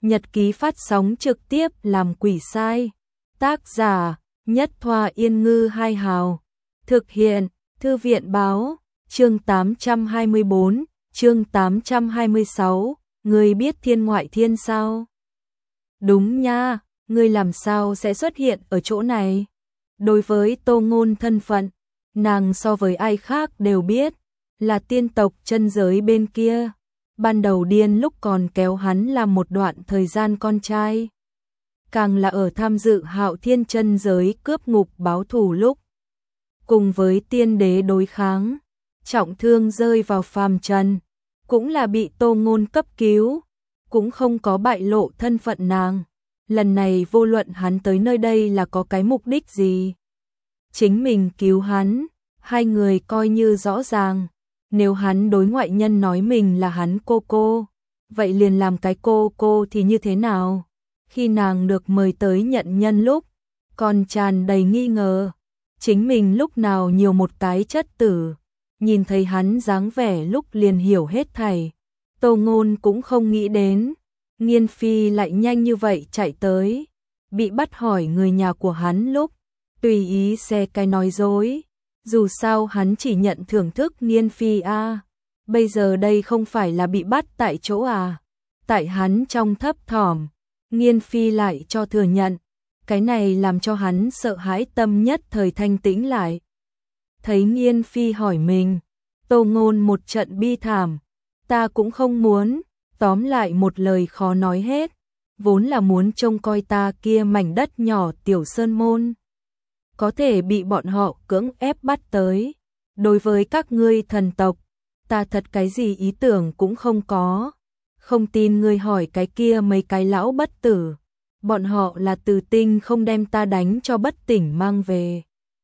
Nhật ký phát sóng trực tiếp làm quỷ sai. Tác giả Nhất Thoa Yên Ngư Hai Hào. Thực hiện Thư viện Báo. Chương 824, chương 826. Ngươi biết thiên ngoại thiên sao? Đúng nha, ngươi làm sao sẽ xuất hiện ở chỗ này? Đối với Tô Ngôn thân phận, nàng so với ai khác đều biết, là tiên tộc chân giới bên kia. Ban đầu điên lúc còn kéo hắn làm một đoạn thời gian con trai. Càng là ở tham dự Hạo Thiên chân giới cướp ngục báo thù lúc. Cùng với tiên đế đối kháng, trọng thương rơi vào phàm trần, cũng là bị Tô Ngôn cấp cứu, cũng không có bại lộ thân phận nàng. Lần này vô luận hắn tới nơi đây là có cái mục đích gì. Chính mình cứu hắn, hai người coi như rõ ràng. Nếu hắn đối ngoại nhân nói mình là hắn cô, vậy liền làm cái cô thì như thế nào? Khi nàng được mời tới nhận nhân lúc, còn tràn đầy nghi ngờ. Chính mình lúc nào nhiều một cái chất tử, nhìn thấy hắn dáng vẻ lúc liền hiểu hết thảy. Tô Ngôn cũng không nghĩ đến, Nghiên Phi lại nhanh như vậy chạy tới, bị bắt hỏi người nhà của hắn lúc, tùy ý xe cái nói dối. Dù sao hắn chỉ nhận thưởng thức Nghiên Phi a. Bây giờ đây không phải là bị bắt tại chỗ à? Tại hắn trong thấp thỏm, Nghiên Phi lại cho thừa nhận. Cái này làm cho hắn sợ hãi tâm nhất thời thanh tĩnh lại. Thấy Nghiên Phi hỏi mình, Tô Ngôn một trận bi thảm. Ta cũng không muốn, tóm lại một lời khó nói hết. Vốn là muốn trông coi ta kia mảnh đất nhỏ tiểu sơn môn. Có thể bị bọn họ cưỡng ép bắt tới. Đối với các ngươi thần tộc, ta thật cái gì ý tưởng cũng không có. Không tin ngươi hỏi cái kia mấy cái lão bất tử. Bọn họ là từ tinh không đem ta đánh cho bất tỉnh mang về.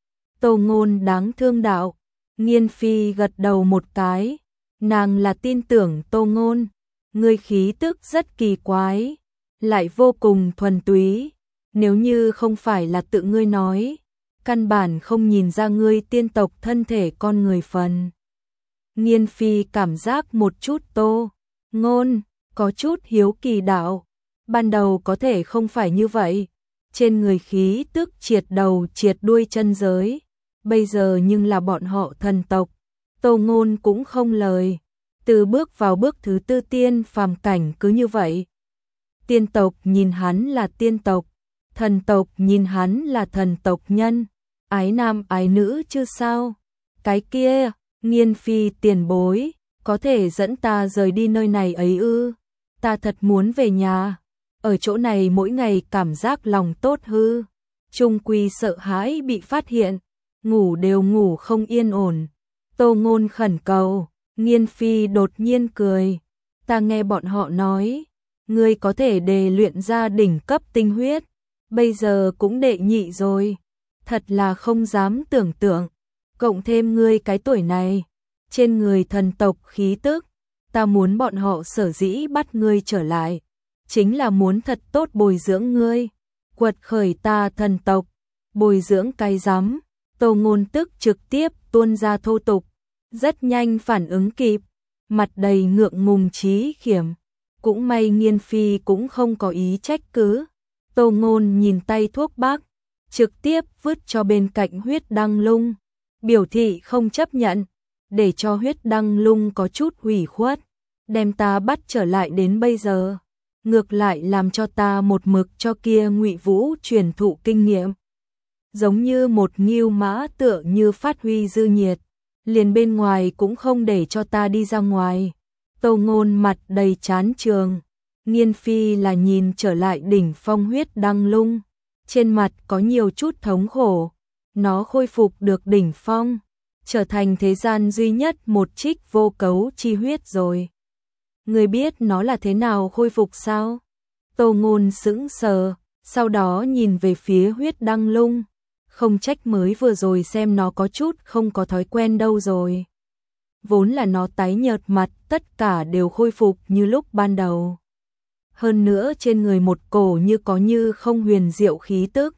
Tô Ngôn đáng thương đạo. Nghiên Phi gật đầu một cái. Nàng là tin tưởng Tô Ngôn. Ngươi khí tức rất kỳ quái, lại vô cùng thuần túy. Nếu như không phải là tự ngươi nói, căn bản không nhìn ra ngươi tiên tộc thân thể con người phần. Nghiên Phi cảm giác một chút Tô Ngôn có chút hiếu kỳ đạo. Ban đầu có thể không phải như vậy, trên người khí tức triệt đầu triệt đuôi chân giới. Bây giờ nhưng là bọn họ thần tộc. Tô Ngôn cũng không lời. Từ bước vào bước thứ tư tiên phàm cảnh cứ như vậy. Tiên tộc nhìn hắn là tiên tộc, thần tộc nhìn hắn là thần tộc nhân. Ái nam ái nữ chứ sao? Cái kia, Nghiên Phi tiền bối, có thể dẫn ta rời đi nơi này ấy ư? Ta thật muốn về nhà. Ở chỗ này mỗi ngày cảm giác lòng tốt hư. Chung quy sợ hãi bị phát hiện, ngủ đều ngủ không yên ổn. Tô Ngôn khẩn cầu. Nghiên Phi đột nhiên cười. Ta nghe bọn họ nói, ngươi có thể đề luyện ra đỉnh cấp tinh huyết. Bây giờ cũng đệ nhị rồi. Thật là không dám tưởng tượng. Cộng thêm ngươi cái tuổi này, trên người thần tộc khí tức, ta muốn bọn họ sở dĩ bắt ngươi trở lại. Chính là muốn thật tốt bồi dưỡng ngươi. Quật khởi ta thần tộc. Bồi dưỡng cái rắm. Tô Ngôn tức trực tiếp tuôn ra thô tục. Rất nhanh phản ứng kịp. Mặt đầy ngượng ngùng chí khiểm. Cũng may Nghiên Phi cũng không có ý trách cứ. Tô Ngôn nhìn tay thuốc bắc, trực tiếp vứt cho bên cạnh huyết đăng lung. Biểu thị không chấp nhận. Để cho huyết đăng lung có chút hủy khuất. Đem ta bắt trở lại đến bây giờ. Ngược lại làm cho ta một mực cho kia Ngụy Vũ truyền thụ kinh nghiệm. Giống như một ngưu mã tựa như phát huy dư nhiệt. Liền bên ngoài cũng không để cho ta đi ra ngoài. Tô Ngôn mặt đầy chán trường. Nghiên Phi là nhìn trở lại đỉnh phong huyết đăng lung. Trên mặt có nhiều chút thống khổ. Nó khôi phục được đỉnh phong, trở thành thế gian duy nhất một trích vô cấu chi huyết rồi. Người biết nó là thế nào khôi phục sao? Tô Ngôn sững sờ, sau đó nhìn về phía huyết đăng lung. Không trách mới vừa rồi xem nó có chút không có thói quen đâu rồi. Vốn là nó tái nhợt mặt, tất cả đều khôi phục như lúc ban đầu. Hơn nữa trên người một cổ như có như không huyền diệu khí tức.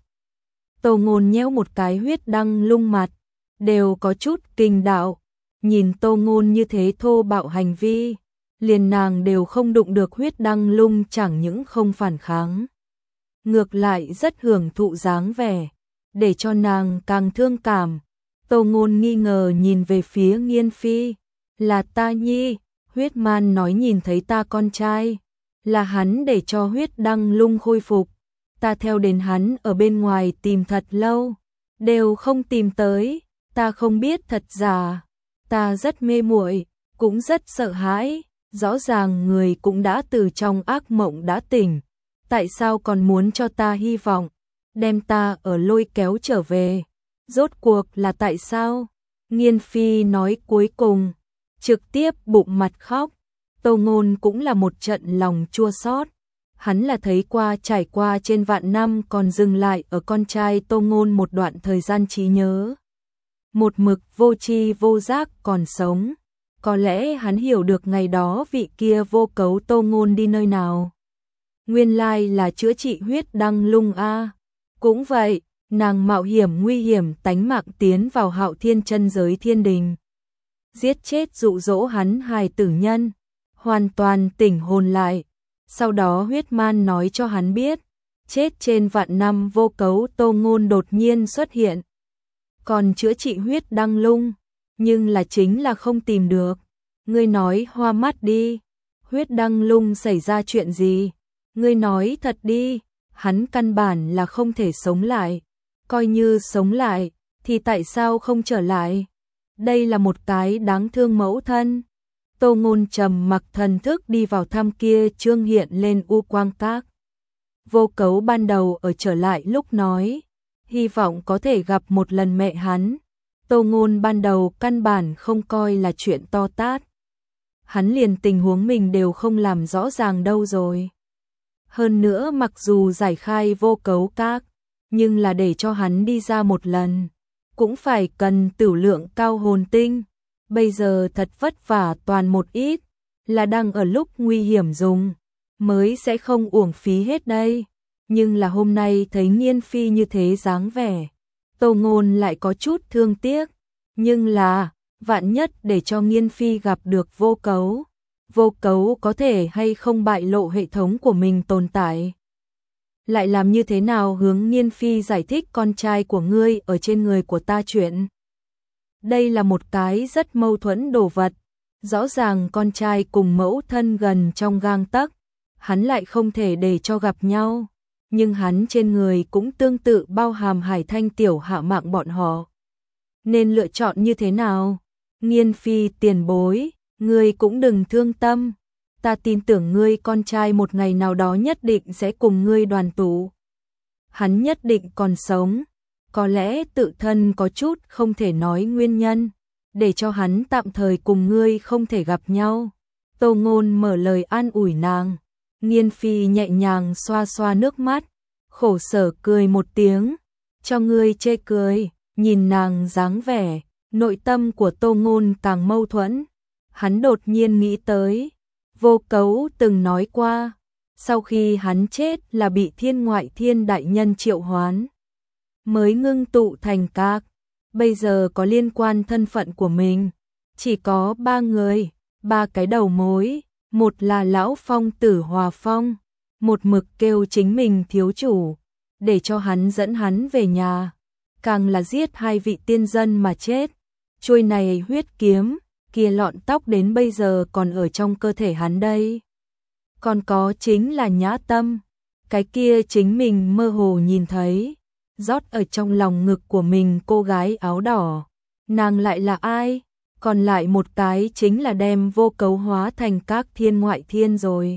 Tô Ngôn nhéo một cái huyết đăng lung mặt, đều có chút kinh đạo. Nhìn Tô Ngôn như thế thô bạo hành vi, liền nàng đều không đụng được Huyết Đăng Lung, chẳng những không phản kháng, ngược lại rất hưởng thụ dáng vẻ, để cho nàng càng thương cảm. Tô Ngôn nghi ngờ nhìn về phía Nghiên Phi, là ta nhi, Huyết Man nói nhìn thấy ta con trai, là hắn để cho Huyết Đăng Lung khôi phục, ta theo đến hắn ở bên ngoài tìm thật lâu, đều không tìm tới, ta không biết thật giả, ta rất mê muội, cũng rất sợ hãi, rõ ràng người cũng đã từ trong ác mộng đã tỉnh, tại sao còn muốn cho ta hy vọng, đem ta ở lôi kéo trở về, rốt cuộc là tại sao? Nghiên Phi nói cuối cùng, trực tiếp bụng mặt khóc. Tô Ngôn cũng là một trận lòng chua xót. Hắn là thấy qua trải qua trên vạn năm, còn dừng lại ở con trai Tô Ngôn một đoạn thời gian trí nhớ. Một mực vô tri vô giác còn sống. Có lẽ hắn hiểu được ngày đó vị kia vô cấu Tô Ngôn đi nơi nào. Nguyên lai là chữa trị Huyết Đăng Lung a. Cũng vậy, nàng mạo hiểm nguy hiểm tánh mạng tiến vào Hạo Thiên chân giới thiên đình, giết chết dụ dỗ hắn hài tử nhân, hoàn toàn tỉnh hồn lại. Sau đó Huyết Man nói cho hắn biết, chết trên vạn năm vô cấu Tô Ngôn đột nhiên xuất hiện, còn chữa trị Huyết Đăng Lung, nhưng là chính là không tìm được. Ngươi nói hoa mắt đi, Huyết Đăng Lung xảy ra chuyện gì? Ngươi nói thật đi, hắn căn bản là không thể sống lại, coi như sống lại, thì tại sao không trở lại? Đây là một cái đáng thương mẫu thân. Tô Ngôn trầm mặc thần thức đi vào thăm kia trương hiện lên u quang các. Vô cấu ban đầu ở trở lại lúc nói, hy vọng có thể gặp một lần mẹ hắn. Tô Ngôn ban đầu căn bản không coi là chuyện to tát. Hắn liền tình huống mình đều không làm rõ ràng đâu rồi. Hơn nữa mặc dù giải khai vô cấu các, nhưng là để cho hắn đi ra một lần, cũng phải cần tửu lượng cao hồn tinh. Bây giờ thật vất vả toàn một ít, là đang ở lúc nguy hiểm dùng, mới sẽ không uổng phí hết đây. Nhưng là hôm nay thấy Nghiên Phi như thế dáng vẻ, Tô Ngôn lại có chút thương tiếc. Nhưng là, vạn nhất để cho Nghiên Phi gặp được vô cấu, vô cấu có thể hay không bại lộ hệ thống của mình tồn tại. Lại làm như thế nào hướng Nghiên Phi giải thích con trai của ngươi ở trên người của ta chuyện? Đây là một cái rất mâu thuẫn đồ vật. Rõ ràng con trai cùng mẫu thân gần trong gang tấc, hắn lại không thể để cho gặp nhau. Nhưng hắn trên người cũng tương tự bao hàm Hải Thanh tiểu hạ mạng bọn họ. Nên lựa chọn như thế nào? Nghiên Phi tiền bối, ngươi cũng đừng thương tâm. Ta tin tưởng ngươi con trai một ngày nào đó nhất định sẽ cùng ngươi đoàn tụ. Hắn nhất định còn sống. Có lẽ tự thân có chút không thể nói nguyên nhân, để cho hắn tạm thời cùng ngươi không thể gặp nhau. Tô Ngôn mở lời an ủi nàng. Nghiên Phi nhẹ nhàng xoa xoa nước mắt, khổ sở cười một tiếng, cho ngươi chê cười. Nhìn nàng dáng vẻ, nội tâm của Tô Ngôn càng mâu thuẫn. Hắn đột nhiên nghĩ tới, vô cấu từng nói qua, sau khi hắn chết là bị Thiên Ngoại Thiên đại nhân triệu hoán, mới ngưng tụ thành các. Bây giờ có liên quan thân phận của mình, chỉ có 3 người, 3 cái đầu mối. Một là lão phong tử Hòa Phong, một mực kêu chính mình thiếu chủ, để cho hắn dẫn hắn về nhà. Càng là giết 2 vị tiên dân mà chết. Chuôi này huyết kiếm, kia lọn tóc đến bây giờ còn ở trong cơ thể hắn đây. Còn có chính là Nhã Tâm, cái kia chính mình mơ hồ nhìn thấy, rót ở trong lòng ngực của mình cô gái áo đỏ. Nàng lại là ai? Còn lại một cái chính là đem vô cấu hóa thành các Thiên Ngoại Thiên rồi.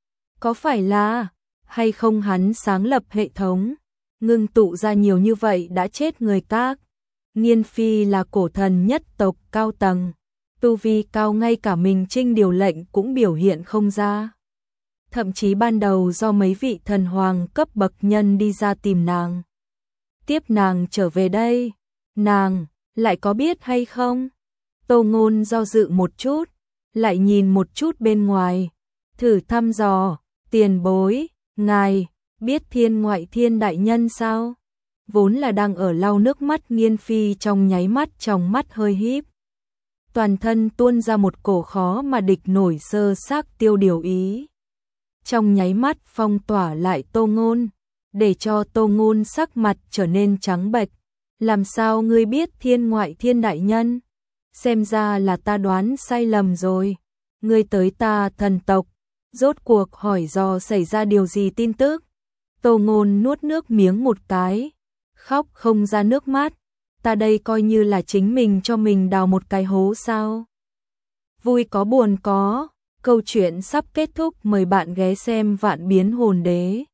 Có phải là, hay không hắn sáng lập hệ thống, ngưng tụ ra nhiều như vậy đã chết người các. Nghiên Phi là cổ thần nhất tộc cao tầng, tu vi cao ngay cả mình trinh điều lệnh cũng biểu hiện không ra. Thậm chí ban đầu do mấy vị thần hoàng cấp bậc nhân đi ra tìm nàng, tiếp nàng trở về đây, nàng lại có biết hay không? Tô Ngôn do dự một chút, lại nhìn một chút bên ngoài, thử thăm dò, tiền bối, ngài biết Thiên Ngoại Thiên đại nhân sao? Vốn là đang ở lau nước mắt Nghiên Phi trong nháy mắt trong mắt hơi híp. toàn thân tuôn ra một cổ khó mà địch nổi sơ xác tiêu điều ý. Trong nháy mắt phong tỏa lại Tô Ngôn, để cho Tô Ngôn sắc mặt trở nên trắng bệch. Làm sao ngươi biết Thiên Ngoại Thiên đại nhân? Xem ra là ta đoán sai lầm rồi. Ngươi tới ta thần tộc, rốt cuộc hỏi dò xảy ra điều gì tin tức? Tô Ngôn nuốt nước miếng một cái, khóc không ra nước mắt. Ta đây coi như là chính mình cho mình đào một cái hố sao? Vui có buồn có, câu chuyện sắp kết thúc, mời bạn ghé xem Vạn Biến Hồn Đế.